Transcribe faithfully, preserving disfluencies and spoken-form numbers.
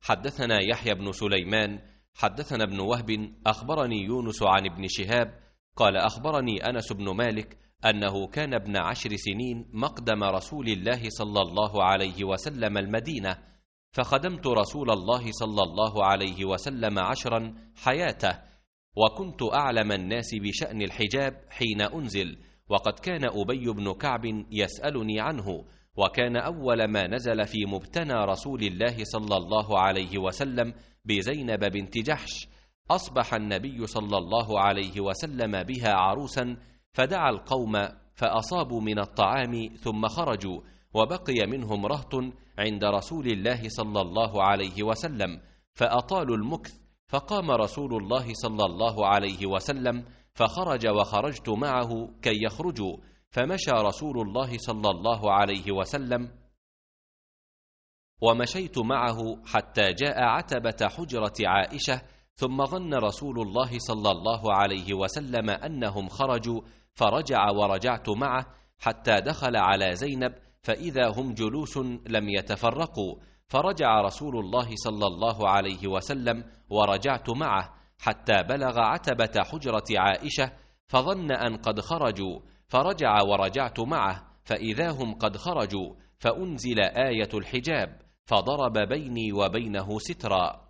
حدثنا يحيى بن سليمان حدثنا ابن وهب أخبرني يونس عن ابن شهاب قال أخبرني أنس بن مالك أنه كان ابن عشر سنين مقدم رسول الله صلى الله عليه وسلم المدينة، فخدمت رسول الله صلى الله عليه وسلم عشرا حياته، وكنت أعلم الناس بشأن الحجاب حين أنزل، وقد كان أبي بن كعب يسألني عنه، وكان أول ما نزل في مبتنى رسول الله صلى الله عليه وسلم بزينب بنت جحش. أصبح النبي صلى الله عليه وسلم بها عروسا، فدعا القوم فأصابوا من الطعام ثم خرجوا، وبقي منهم رهط عند رسول الله صلى الله عليه وسلم، فأطالوا المكث، فقام رسول الله صلى الله عليه وسلم فخرج وخرجت معه كي يخرجوا، فمشى رسول الله صلى الله عليه وسلم ومشيت معه حتى جاء عتبة حجرة عائشة، ثم ظن رسول الله صلى الله عليه وسلم أنهم خرجوا، فرجع ورجعت معه حتى دخل على زينب، فإذا هم جلوس لم يتفرقوا، فرجع رسول الله صلى الله عليه وسلم ورجعت معه حتى بلغ عتبة حجرة عائشة، فظن أن قد خرجوا، فرجع ورجعت معه فإذا هم قد خرجوا، فأنزل آية الحجاب، فضرب بيني وبينه سترا.